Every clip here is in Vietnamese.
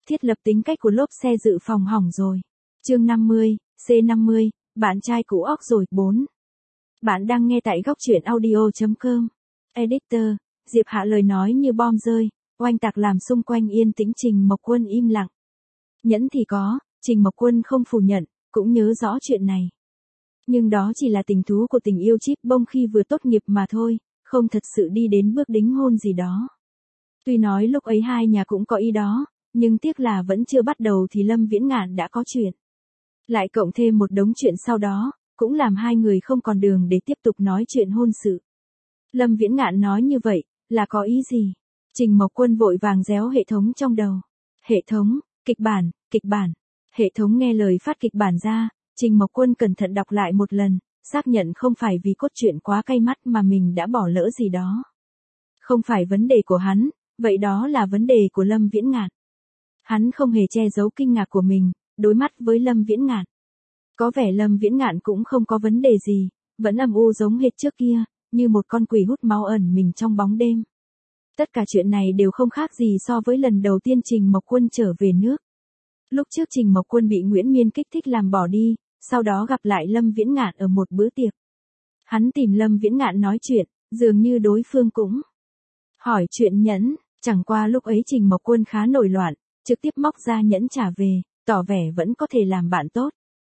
Thiết lập tính cách của lốp xe dự phòng hỏng rồi. Chương 50, C50, bạn trai cũ óc rồi, 4. Bạn đang nghe tại góc truyện audio.com. Editor, Diệp Hạ lời nói như bom rơi, oanh tạc làm xung quanh yên tĩnh. Trình Mộc Quân im lặng. Nhẫn thì có, Trình Mộc Quân không phủ nhận, cũng nhớ rõ chuyện này. Nhưng đó chỉ là tình thú của tình yêu chip bông khi vừa tốt nghiệp mà thôi, không thật sự đi đến bước đính hôn gì đó. Tuy nói lúc ấy hai nhà cũng có ý đó, nhưng tiếc là vẫn chưa bắt đầu thì Lâm Viễn Ngạn đã có chuyện. Lại cộng thêm một đống chuyện sau đó, cũng làm hai người không còn đường để tiếp tục nói chuyện hôn sự. Lâm Viễn Ngạn nói như vậy, là có ý gì? Trình Mộc Quân vội vàng réo hệ thống trong đầu. Hệ thống, kịch bản. Hệ thống nghe lời phát kịch bản ra, Trình Mộc Quân cẩn thận đọc lại một lần, xác nhận không phải vì cốt truyện quá cay mắt mà mình đã bỏ lỡ gì đó. Không phải vấn đề của hắn, vậy đó là vấn đề của Lâm Viễn Ngạn. Hắn không hề che giấu kinh ngạc của mình, đối mắt với Lâm Viễn Ngạn. Có vẻ Lâm Viễn Ngạn cũng không có vấn đề gì, vẫn âm u giống hệt trước kia, như một con quỷ hút máu ẩn mình trong bóng đêm. Tất cả chuyện này đều không khác gì so với lần đầu tiên Trình Mộc Quân trở về nước. Lúc trước Trình Mộc Quân bị Nguyễn Miên kích thích làm bỏ đi, sau đó gặp lại Lâm Viễn Ngạn ở một bữa tiệc. Hắn tìm Lâm Viễn Ngạn nói chuyện, dường như đối phương cũng hỏi chuyện nhẫn, chẳng qua lúc ấy Trình Mộc Quân khá nổi loạn, trực tiếp móc ra nhẫn trả về, tỏ vẻ vẫn có thể làm bạn tốt.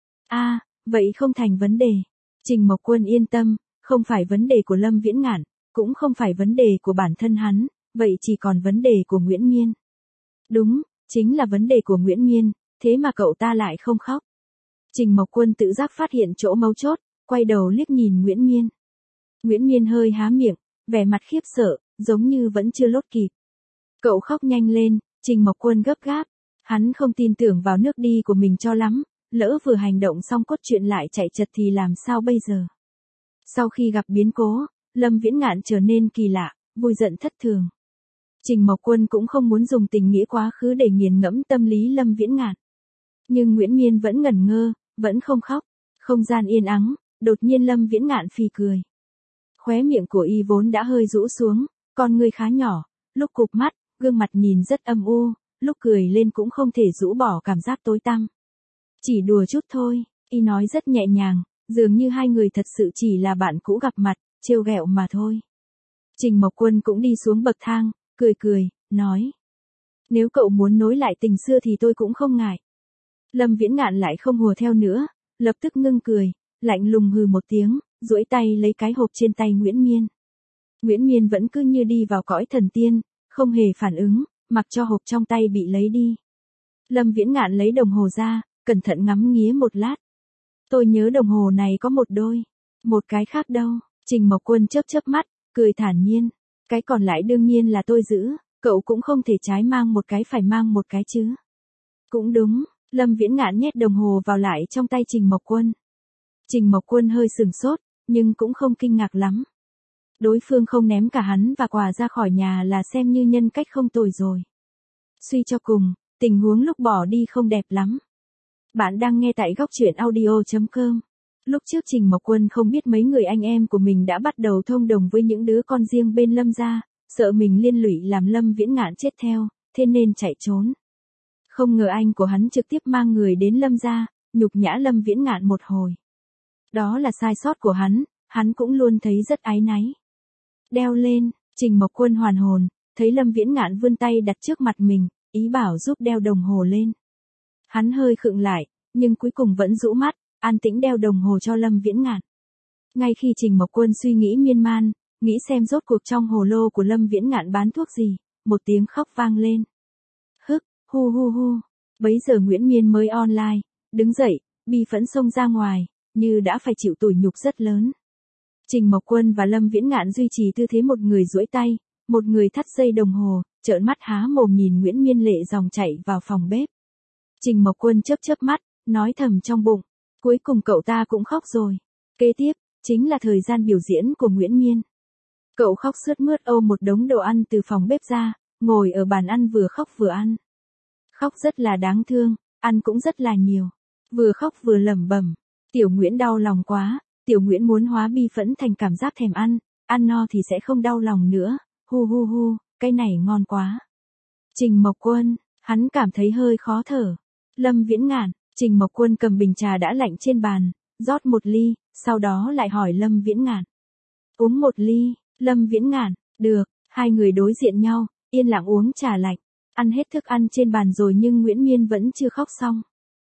Vậy không thành vấn đề. Trình Mộc Quân yên tâm, không phải vấn đề của Lâm Viễn Ngạn, cũng không phải vấn đề của bản thân hắn, vậy chỉ còn vấn đề của Nguyễn Miên. Đúng, chính là vấn đề của Nguyễn Miên, thế mà cậu ta lại không khóc. Trình Mộc Quân tự giác phát hiện chỗ mấu chốt, quay đầu liếc nhìn Nguyễn Miên. Nguyễn Miên hơi há miệng, vẻ mặt khiếp sợ, giống như vẫn chưa lốt kịp. Cậu khóc nhanh lên, Trình Mộc Quân gấp gáp. Hắn không tin tưởng vào nước đi của mình cho lắm, lỡ vừa hành động xong cốt truyện lại chạy chật thì làm sao bây giờ. Sau khi gặp biến cố, Lâm Viễn Ngạn trở nên kỳ lạ, vui giận thất thường. Trình Mộc Quân cũng không muốn dùng tình nghĩa quá khứ để nghiền ngẫm tâm lý Lâm Viễn Ngạn. Nhưng Nguyễn Miên vẫn ngẩn ngơ, vẫn không khóc. Không gian yên ắng, đột nhiên Lâm Viễn Ngạn phì cười. Khóe miệng của y vốn đã hơi rũ xuống, con người khá nhỏ, lúc cụp mắt, gương mặt nhìn rất âm u, lúc cười lên cũng không thể rũ bỏ cảm giác tối tăm. Chỉ đùa chút thôi, y nói rất nhẹ nhàng, dường như hai người thật sự chỉ là bạn cũ gặp mặt, trêu ghẹo mà thôi. Trình Mộc Quân cũng đi xuống bậc thang, cười, nói. Nếu cậu muốn nối lại tình xưa thì tôi cũng không ngại. Lâm Viễn Ngạn lại không hùa theo nữa, lập tức ngưng cười, lạnh lùng hừ một tiếng, duỗi tay lấy cái hộp trên tay Nguyễn Miên. Nguyễn Miên vẫn cứ như đi vào cõi thần tiên, không hề phản ứng, mặc cho hộp trong tay bị lấy đi. Lâm Viễn Ngạn lấy đồng hồ ra, cẩn thận ngắm nghía một lát. Tôi nhớ đồng hồ này có một đôi, một cái khác đâu. Trình Mộc Quân chớp mắt, cười thản nhiên. Cái còn lại đương nhiên là tôi giữ, cậu cũng không thể trái mang một cái phải mang một cái chứ. Cũng đúng, Lâm Viễn Ngạn nhét đồng hồ vào lại trong tay Trình Mộc Quân. Trình Mộc Quân hơi sửng sốt, nhưng cũng không kinh ngạc lắm. Đối phương không ném cả hắn và quà ra khỏi nhà là xem như nhân cách không tồi rồi. Suy cho cùng, tình huống lúc bỏ đi không đẹp lắm. Bạn đang nghe tại góc truyện audio.com. Lúc trước Trình Mộc Quân không biết mấy người anh em của mình đã bắt đầu thông đồng với những đứa con riêng bên Lâm gia, sợ mình liên lụy làm Lâm Viễn Ngạn chết theo, thế nên chạy trốn. Không ngờ anh của hắn trực tiếp mang người đến Lâm gia, nhục nhã Lâm Viễn Ngạn một hồi. Đó là sai sót của hắn cũng luôn thấy rất áy náy. Đeo lên, Trình Mộc Quân hoàn hồn, thấy Lâm Viễn Ngạn vươn tay đặt trước mặt mình, ý bảo giúp đeo đồng hồ lên. Hắn hơi khựng lại, nhưng cuối cùng vẫn rũ mắt, an tĩnh đeo đồng hồ cho Lâm Viễn Ngạn. Ngay khi Trình Mộc Quân suy nghĩ miên man, nghĩ xem rốt cuộc trong hồ lô của Lâm Viễn Ngạn bán thuốc gì, một tiếng khóc vang lên. Hu. Bấy giờ Nguyễn Miên mới online, đứng dậy, bi phẫn xông ra ngoài, như đã phải chịu tủi nhục rất lớn. Trình Mộc Quân và Lâm Viễn Ngạn duy trì tư thế một người duỗi tay, một người thắt dây đồng hồ, trợn mắt há mồm nhìn Nguyễn Miên lệ dòng chảy vào phòng bếp. Trình Mộc Quân chớp mắt, nói thầm trong bụng, cuối cùng cậu ta cũng khóc rồi. Kế tiếp, chính là thời gian biểu diễn của Nguyễn Miên. Cậu khóc sướt mướt ôm một đống đồ ăn từ phòng bếp ra, ngồi ở bàn ăn vừa khóc vừa ăn. Khóc rất là đáng thương, ăn cũng rất là nhiều. Vừa khóc vừa lẩm bẩm, Tiểu Nguyễn đau lòng quá, Tiểu Nguyễn muốn hóa bi phẫn thành cảm giác thèm ăn no thì sẽ không đau lòng nữa. Hu, cái này ngon quá. Trình Mộc Quân, Hắn cảm thấy hơi khó thở. Lâm Viễn Ngạn, Trình Mộc Quân cầm bình trà đã lạnh trên bàn, rót một ly, sau đó lại hỏi Lâm Viễn Ngạn. Uống một ly, Lâm Viễn Ngạn, được, hai người đối diện nhau, yên lặng uống trà lạnh, ăn hết thức ăn trên bàn rồi nhưng Nguyễn Miên vẫn chưa khóc xong.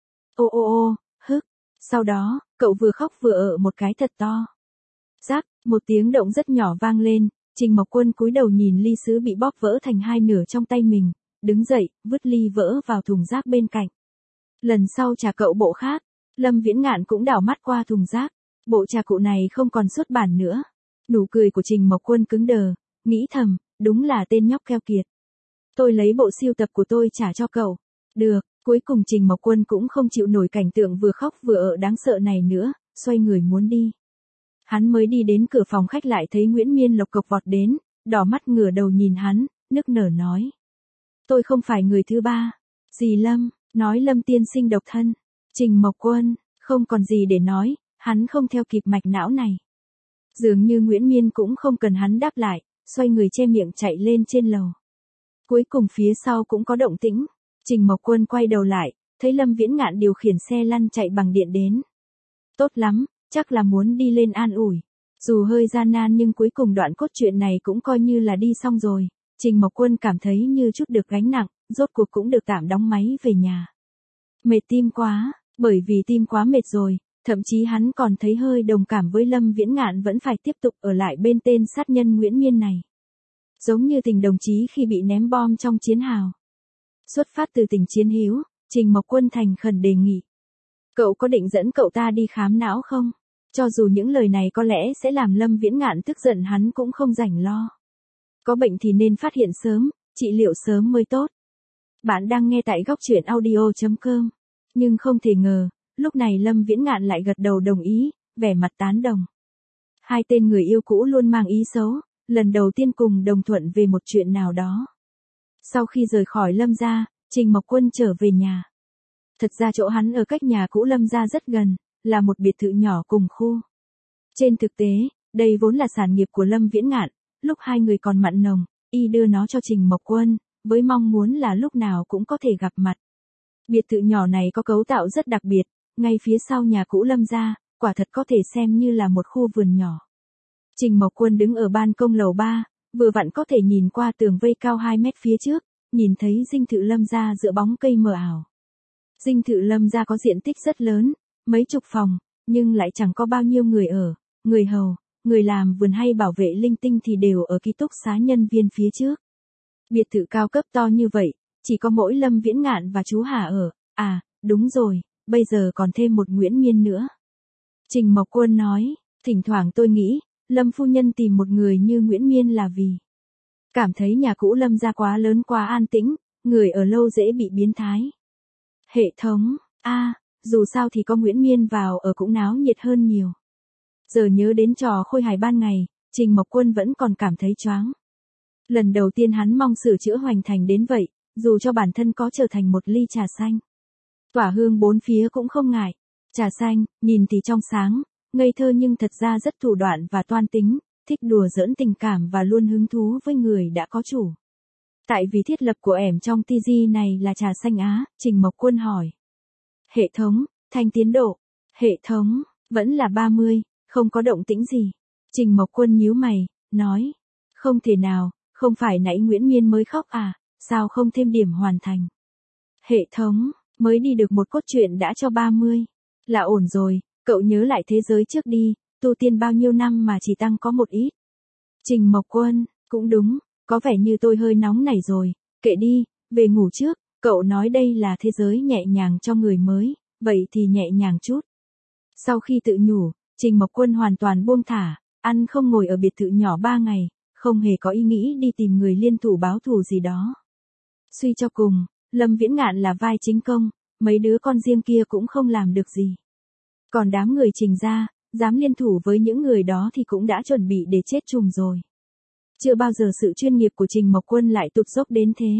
Ô ô ô, hức, sau đó, cậu vừa khóc vừa ợ một cái thật to. Rắc, một tiếng động rất nhỏ vang lên, Trình Mộc Quân cúi đầu nhìn ly sứ bị bóp vỡ thành hai nửa trong tay mình, đứng dậy, vứt ly vỡ vào thùng rác bên cạnh. Lần sau trả cậu bộ khác, Lâm Viễn Ngạn cũng đảo mắt qua thùng rác, bộ trà cụ này không còn xuất bản nữa. Nụ cười của Trình Mộc Quân cứng đờ, nghĩ thầm, đúng là tên nhóc keo kiệt. Tôi lấy bộ sưu tập của tôi trả cho cậu. Được, cuối cùng Trình Mộc Quân cũng không chịu nổi cảnh tượng vừa khóc vừa ợ đáng sợ này nữa, xoay người muốn đi. Hắn mới đi đến cửa phòng khách lại thấy Nguyễn Miên lộc cộc vọt đến, đỏ mắt ngửa đầu nhìn hắn, nức nở nói. Tôi không phải người thứ ba. Dì Lâm, nói Lâm tiên sinh độc thân. Trình Mộc Quân, không còn gì để nói, hắn không theo kịp mạch não này. Dường như Nguyễn Miên cũng không cần hắn đáp lại, xoay người che miệng chạy lên trên lầu. Cuối cùng phía sau cũng có động tĩnh. Trình Mộc Quân quay đầu lại, thấy Lâm Viễn Ngạn điều khiển xe lăn chạy bằng điện đến. Tốt lắm, chắc là muốn đi lên an ủi. Dù hơi gian nan nhưng cuối cùng đoạn cốt truyện này cũng coi như là đi xong rồi. Trình Mộc Quân cảm thấy như chút được gánh nặng, rốt cuộc cũng được tạm đóng máy về nhà. Mệt tim quá, bởi vì tim quá mệt rồi, thậm chí hắn còn thấy hơi đồng cảm với Lâm Viễn Ngạn vẫn phải tiếp tục ở lại bên tên sát nhân Nguyễn Miên này. Giống như tình đồng chí khi bị ném bom trong chiến hào. Xuất phát từ tình chiến hữu, Trình Mộc Quân thành khẩn đề nghị. Cậu có định dẫn cậu ta đi khám não không? Cho dù những lời này có lẽ sẽ làm Lâm Viễn Ngạn tức giận hắn cũng không rảnh lo. Có bệnh thì nên phát hiện sớm, trị liệu sớm mới tốt. Bạn đang nghe tại góc truyện audio.com. Nhưng không thể ngờ, lúc này Lâm Viễn Ngạn lại gật đầu đồng ý, vẻ mặt tán đồng. Hai tên người yêu cũ luôn mang ý xấu, lần đầu tiên cùng đồng thuận về một chuyện nào đó. Sau khi rời khỏi Lâm gia, Trình Mộc Quân trở về nhà. Thật ra chỗ hắn ở cách nhà cũ Lâm gia rất gần, là một biệt thự nhỏ cùng khu. Trên thực tế, đây vốn là sản nghiệp của Lâm Viễn Ngạn, lúc hai người còn mặn nồng, y đưa nó cho Trình Mộc Quân, với mong muốn là lúc nào cũng có thể gặp mặt. Biệt thự nhỏ này có cấu tạo rất đặc biệt, ngay phía sau nhà cũ Lâm gia, quả thật có thể xem như là một khu vườn nhỏ. Trình Mộc Quân đứng ở ban công lầu 3, vừa vặn có thể nhìn qua tường vây cao 2 mét phía trước, nhìn thấy dinh thự Lâm gia giữa bóng cây mờ ảo. Dinh thự Lâm gia có diện tích rất lớn, mấy chục phòng, nhưng lại chẳng có bao nhiêu người ở, người hầu, người làm vườn hay bảo vệ linh tinh thì đều ở ký túc xá nhân viên phía trước. Biệt thự cao cấp to như vậy, chỉ có mỗi Lâm Viễn Ngạn và chú Hà ở, à, đúng rồi, bây giờ còn thêm một Nguyễn Miên nữa. Trình Mộc Quân nói, thỉnh thoảng tôi nghĩ, Lâm phu nhân tìm một người như Nguyễn Miên là vì cảm thấy nhà cũ Lâm gia quá lớn quá an tĩnh, người ở lâu dễ bị biến thái. Hệ thống, dù sao thì có Nguyễn Miên vào ở cũng náo nhiệt hơn nhiều. Giờ nhớ đến trò khôi hài ban ngày, Trình Mộc Quân vẫn còn cảm thấy choáng. Lần đầu tiên hắn mong sửa chữa hoành thành đến vậy, dù cho bản thân có trở thành một ly trà xanh. Tỏa hương bốn phía cũng không ngại. Trà xanh, nhìn thì trong sáng, ngây thơ nhưng thật ra rất thủ đoạn và toan tính, thích đùa giỡn tình cảm và luôn hứng thú với người đã có chủ. Tại vì thiết lập của ẻm trong TG này là trà xanh Á, Trình Mộc Quân hỏi. Hệ thống, thanh tiến độ. Hệ thống, vẫn là 30, không có động tĩnh gì. Trình Mộc Quân nhíu mày, nói. Không thể nào, không phải nãy Nguyễn Miên mới khóc à, sao không thêm điểm hoàn thành. Hệ thống, mới đi được một cốt truyện đã cho 30. Là ổn rồi, cậu nhớ lại thế giới trước đi, tu tiên bao nhiêu năm mà chỉ tăng có một ít. Trình Mộc Quân, cũng đúng, có vẻ như tôi hơi nóng nảy rồi, kệ đi, về ngủ trước, cậu nói đây là thế giới nhẹ nhàng cho người mới, vậy thì nhẹ nhàng chút. Sau khi tự nhủ, Trình Mộc Quân hoàn toàn buông thả, ăn không ngồi ở biệt thự nhỏ 3 ngày, không hề có ý nghĩ đi tìm người liên thủ báo thù gì đó. Suy cho cùng, Lâm Viễn Ngạn là vai chính công, mấy đứa con riêng kia cũng không làm được gì. Còn đám người Trình gia, dám liên thủ với những người đó thì cũng đã chuẩn bị để chết chùm rồi. Chưa bao giờ sự chuyên nghiệp của Trình Mộc Quân lại tụt dốc đến thế.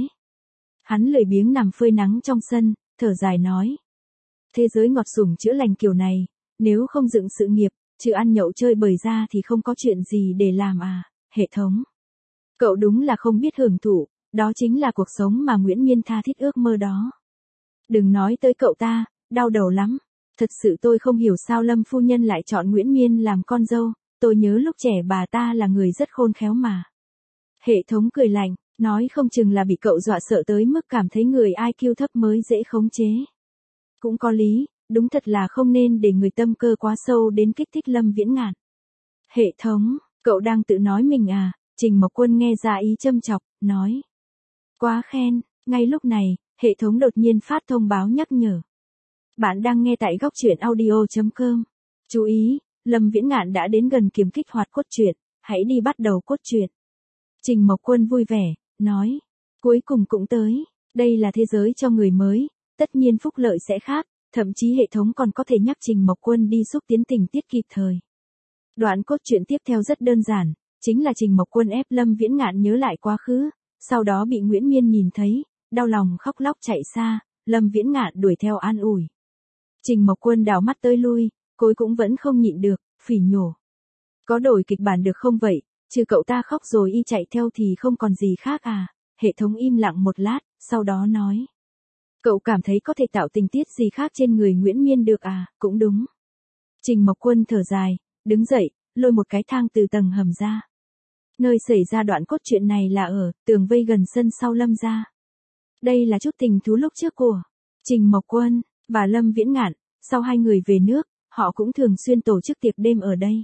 Hắn lười biếng nằm phơi nắng trong sân, thở dài nói. Thế giới ngọt sủng chữa lành kiểu này, nếu không dựng sự nghiệp, trừ ăn nhậu chơi bời ra thì không có chuyện gì để làm à, hệ thống. Cậu đúng là không biết hưởng thụ, Đó chính là cuộc sống mà Nguyễn Miên tha thiết ước mơ đó. Đừng nói tới cậu ta, đau đầu lắm. Thật sự tôi không hiểu sao Lâm phu nhân lại chọn Nguyễn Miên làm con dâu, tôi nhớ lúc trẻ bà ta là người rất khôn khéo mà. Hệ thống cười lạnh, nói không chừng là bị cậu dọa sợ tới mức cảm thấy người IQ thấp mới dễ khống chế. Cũng có lý, đúng thật là không nên để người tâm cơ quá sâu đến kích thích Lâm Viễn Ngạn. Hệ thống, cậu đang tự nói mình à? Trình Mộc Quân nghe ra ý châm chọc, nói. Quá khen, ngay lúc này, hệ thống đột nhiên phát thông báo nhắc nhở. Bạn đang nghe tại góc truyện audio.com. Chú ý, Lâm Viễn Ngạn đã đến gần kiếm kích hoạt cốt truyện, hãy đi bắt đầu cốt truyện. Trình Mộc Quân vui vẻ, nói. Cuối cùng cũng tới, đây là thế giới cho người mới, tất nhiên phúc lợi sẽ khác, thậm chí hệ thống còn có thể nhắc Trình Mộc Quân đi xúc tiến tình tiết kịp thời. Đoạn cốt truyện tiếp theo rất đơn giản, chính là Trình Mộc Quân ép Lâm Viễn Ngạn nhớ lại quá khứ, sau đó bị Nguyễn Miên nhìn thấy, đau lòng khóc lóc chạy xa, Lâm Viễn Ngạn đuổi theo an ủi. Trình Mộc Quân đảo mắt tới lui, cuối cũng vẫn không nhịn được, phỉ nhổ. Có đổi kịch bản được không vậy, trừ cậu ta khóc rồi y chạy theo thì không còn gì khác à? Hệ thống im lặng một lát, sau đó nói. Cậu cảm thấy có thể tạo tình tiết gì khác trên người Nguyễn Miên được à? Cũng đúng. Trình Mộc Quân thở dài, đứng dậy, lôi một cái thang từ tầng hầm ra. Nơi xảy ra đoạn cốt truyện này là ở tường vây gần sân sau Lâm gia. Đây là chút tình thú lúc trước của Trình Mộc Quân và Lâm Viễn Ngạn, sau hai người về nước, họ cũng thường xuyên tổ chức tiệc đêm ở đây.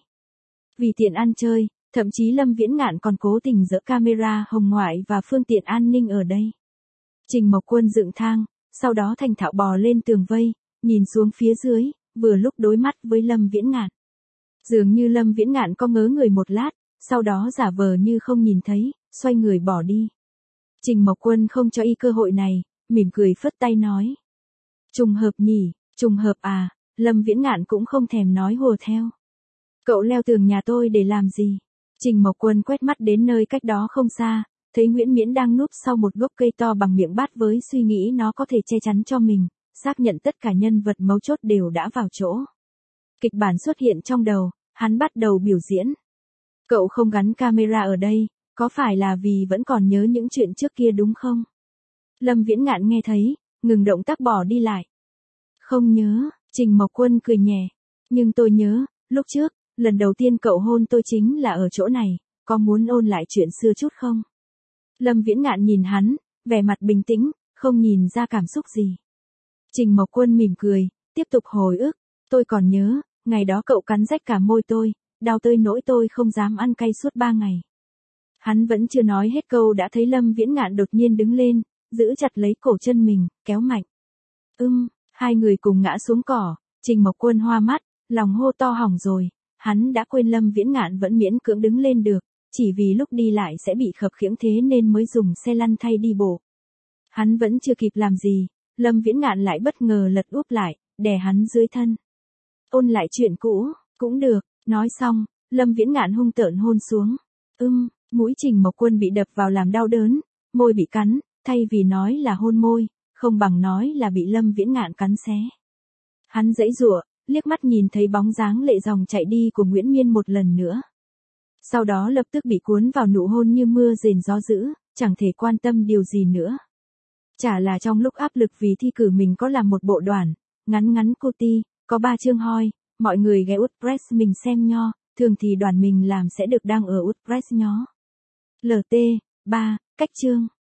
Vì tiện ăn chơi, thậm chí Lâm Viễn Ngạn còn cố tình dỡ camera hồng ngoại và phương tiện an ninh ở đây. Trình Mộc Quân dựng thang, sau đó thành thạo bò lên tường vây, nhìn xuống phía dưới, vừa lúc đối mắt với Lâm Viễn Ngạn. Dường như Lâm Viễn Ngạn có ngớ người một lát, sau đó giả vờ như không nhìn thấy, xoay người bỏ đi. Trình Mộc Quân không cho y cơ hội này, mỉm cười phất tay nói. Trùng hợp nhỉ, trùng hợp à, Lâm Viễn Ngạn cũng không thèm nói hùa theo. Cậu leo tường nhà tôi để làm gì? Trình Mộc Quân quét mắt đến nơi cách đó không xa, thấy Nguyễn Miễn đang núp sau một gốc cây to bằng miệng bát với suy nghĩ nó có thể che chắn cho mình, xác nhận tất cả nhân vật mấu chốt đều đã vào chỗ. Kịch bản xuất hiện trong đầu, hắn bắt đầu biểu diễn. Cậu không gắn camera ở đây, có phải là vì vẫn còn nhớ những chuyện trước kia đúng không? Lâm Viễn Ngạn nghe thấy, ngừng động tác bỏ đi lại. Không nhớ, Trình Mộc Quân cười nhẹ. Nhưng tôi nhớ, lúc trước, lần đầu tiên cậu hôn tôi chính là ở chỗ này, có muốn ôn lại chuyện xưa chút không? Lâm Viễn Ngạn nhìn hắn, vẻ mặt bình tĩnh, không nhìn ra cảm xúc gì. Trình Mộc Quân mỉm cười, tiếp tục hồi ức. Tôi còn nhớ, ngày đó cậu cắn rách cả môi tôi, đau tới nỗi tôi không dám ăn cay suốt 3 ngày. Hắn vẫn chưa nói hết câu đã thấy Lâm Viễn Ngạn đột nhiên đứng lên, giữ chặt lấy cổ chân mình, kéo mạnh. Hai người cùng ngã xuống cỏ, Trình Mộc Quân hoa mắt, lòng hô to hỏng rồi, hắn đã quên Lâm Viễn Ngạn vẫn miễn cưỡng đứng lên được, chỉ vì lúc đi lại sẽ bị khập khiễng thế nên mới dùng xe lăn thay đi bộ. Hắn vẫn chưa kịp làm gì, Lâm Viễn Ngạn lại bất ngờ lật úp lại, đè hắn dưới thân. Ôn lại chuyện cũ, cũng được, nói xong, Lâm Viễn Ngạn hung tợn hôn xuống. Mũi Trình Mộc Quân bị đập vào làm đau đớn, môi bị cắn, thay vì nói là hôn môi, không bằng nói là bị Lâm Viễn Ngạn cắn xé. Hắn giãy giụa, liếc mắt nhìn thấy bóng dáng lệ dòng chạy đi của Nguyễn Miên một lần nữa. Sau đó lập tức bị cuốn vào nụ hôn như mưa rền gió dữ, chẳng thể quan tâm điều gì nữa. Chả là trong lúc áp lực vì thi cử mình có làm một bộ đoàn, ngắn ngắn cutie, có 3 chương hoi, mọi người ghé WordPress mình xem nho, thường thì đoàn mình làm sẽ được đăng ở WordPress nhó. LT, 3, cách chương.